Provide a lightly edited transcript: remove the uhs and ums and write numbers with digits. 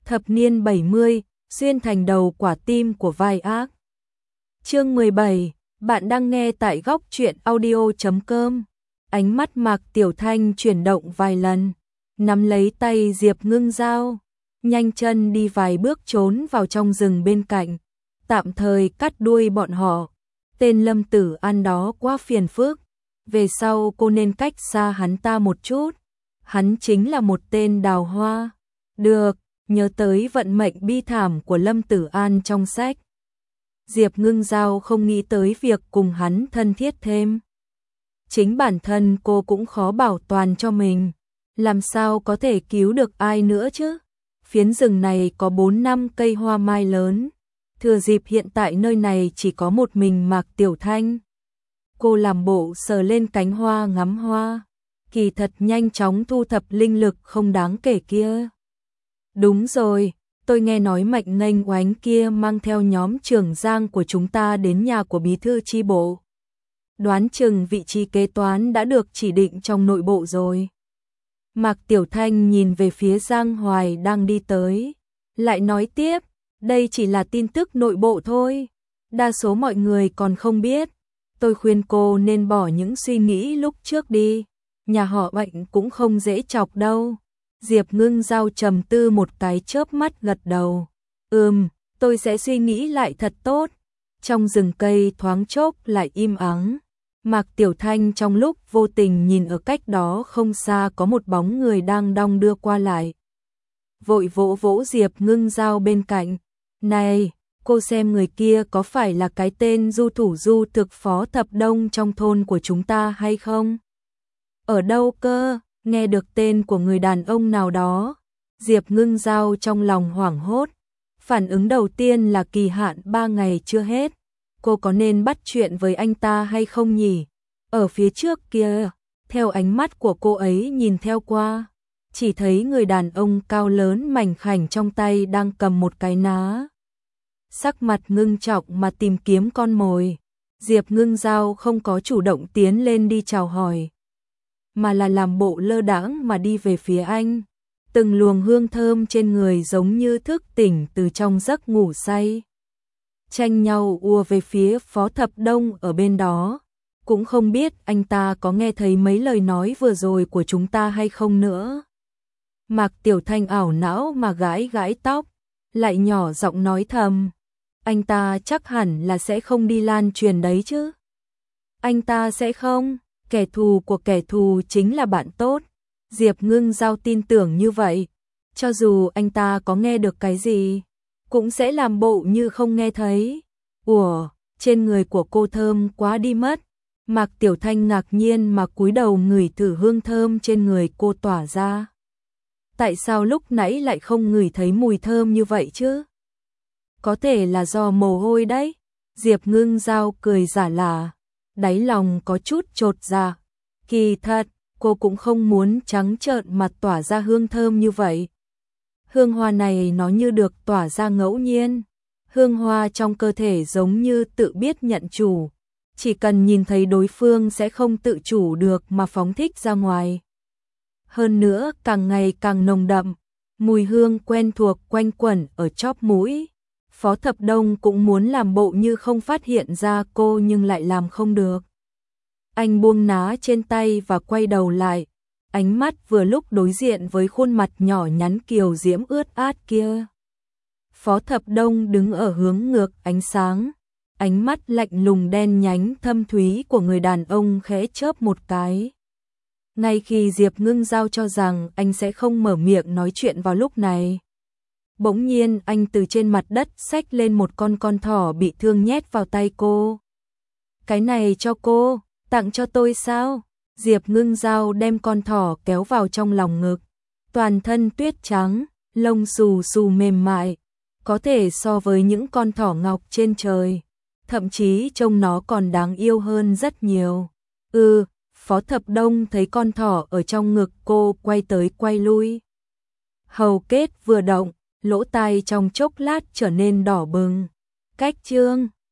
Thập niên 70, xuyên thành đầu quả tim của vai ác. Chương 17, bạn đang nghe tại góc truyện audio.com. Ánh mắt Mạc Tiểu Thanh chuyển động vài lần, nắm lấy tay Diệp Ngưng Giao, nhanh chân đi vài bước trốn vào trong rừng bên cạnh, tạm thời cắt đuôi bọn họ. Tên Lâm Tử An đó quá phiền phức, về sau cô nên cách xa hắn ta một chút, hắn chính là một tên đào hoa. Được, nhớ tới vận mệnh bi thảm của Lâm Tử An trong sách, Diệp Ngưng Giao không nghĩ tới việc cùng hắn thân thiết thêm. Chính bản thân cô cũng khó bảo toàn cho mình, làm sao có thể cứu được ai nữa chứ? Phiến rừng này có 4-5 cây hoa mai lớn, thừa dịp hiện tại nơi này chỉ có một mình Mạc Tiểu Thanh. Cô làm bộ sờ lên cánh hoa ngắm hoa, kỳ thật nhanh chóng thu thập linh lực không đáng kể kia. Đúng rồi, tôi nghe nói Mạnh Nghênh Oánh kia mang theo nhóm trưởng Giang của chúng ta đến nhà của bí thư chi bộ. Đoán chừng vị trí kế toán đã được chỉ định trong nội bộ rồi. Mạc Tiểu Thanh nhìn về phía Giang Hoài đang đi tới, lại nói tiếp, đây chỉ là tin tức nội bộ thôi, đa số mọi người còn không biết. Tôi khuyên cô nên bỏ những suy nghĩ lúc trước đi, nhà họ Mạnh cũng không dễ chọc đâu. Diệp Ngưng Giao trầm tư một cái chớp mắt gật đầu. Tôi sẽ suy nghĩ lại thật tốt. Trong rừng cây thoáng chốc lại im ắng. Mạc Tiểu Thanh trong lúc vô tình nhìn ở cách đó không xa có một bóng người đang đong đưa qua lại. Vội vỗ vỗ Diệp Ngưng Giao bên cạnh. Này, cô xem người kia có phải là cái tên du thủ du thực Phó Thập Đông trong thôn của chúng ta hay không? Ở đâu cơ? Nghe được tên của người đàn ông nào đó, Diệp Ngưng Giao trong lòng hoảng hốt. Phản ứng đầu tiên là kỳ hạn 3 ngày chưa hết, cô có nên bắt chuyện với anh ta hay không nhỉ? Ở phía trước kia, theo ánh mắt của cô ấy nhìn theo qua, chỉ thấy người đàn ông cao lớn mảnh khảnh trong tay đang cầm một cái ná. Sắc mặt ngưng trọng mà tìm kiếm con mồi, Diệp Ngưng Giao không có chủ động tiến lên đi chào hỏi, mà là làm bộ lơ đãng mà đi về phía anh. Từng luồng hương thơm trên người giống như thức tỉnh từ trong giấc ngủ say, tranh nhau ùa về phía Phó Thập Đông ở bên đó. Cũng không biết anh ta có nghe thấy mấy lời nói vừa rồi của chúng ta hay không nữa. Mạc Tiểu Thanh ảo não mà gãi gãi tóc, lại nhỏ giọng nói thầm, anh ta chắc hẳn là sẽ không đi lan truyền đấy chứ. Anh ta sẽ không? Kẻ thù của kẻ thù chính là bạn tốt. Diệp Ngưng Giao tin tưởng như vậy, cho dù anh ta có nghe được cái gì, cũng sẽ làm bộ như không nghe thấy. Ủa, trên người của cô thơm quá đi mất. Mạc Tiểu Thanh ngạc nhiên mà cúi đầu ngửi thử hương thơm trên người cô tỏa ra. Tại sao lúc nãy lại không ngửi thấy mùi thơm như vậy chứ? Có thể là do mồ hôi đấy. Diệp Ngưng Giao cười giả lả, đáy lòng có chút chột dạ. Kỳ thật, cô cũng không muốn trắng trợn mà tỏa ra hương thơm như vậy. Hương hoa này nó như được tỏa ra ngẫu nhiên. Hương hoa trong cơ thể giống như tự biết nhận chủ. Chỉ cần nhìn thấy đối phương sẽ không tự chủ được mà phóng thích ra ngoài. Hơn nữa càng ngày càng nồng đậm, mùi hương quen thuộc quanh quẩn ở chóp mũi. Phó Thập Đông cũng muốn làm bộ như không phát hiện ra cô nhưng lại làm không được. Anh buông ná trên tay và quay đầu lại, ánh mắt vừa lúc đối diện với khuôn mặt nhỏ nhắn kiều diễm ướt át kia. Phó Thập Đông đứng ở hướng ngược ánh sáng, ánh mắt lạnh lùng đen nhánh thâm thúy của người đàn ông khẽ chớp một cái. Ngay khi Diệp Ngưng Giao cho rằng anh sẽ không mở miệng nói chuyện vào lúc này, bỗng nhiên anh từ trên mặt đất xách lên một con thỏ bị thương nhét vào tay cô. Cái này cho cô, tặng cho tôi sao? Diệp Ngưng Giao đem con thỏ kéo vào trong lòng ngực, toàn thân tuyết trắng, lông xù xù mềm mại, có thể so với những con thỏ ngọc trên trời, thậm chí trông nó còn đáng yêu hơn rất nhiều. Phó Thập Đông thấy con thỏ ở trong ngực cô quay tới quay lui. Hầu kết vừa động, lỗ tai trong chốc lát trở nên đỏ bừng. Cách chương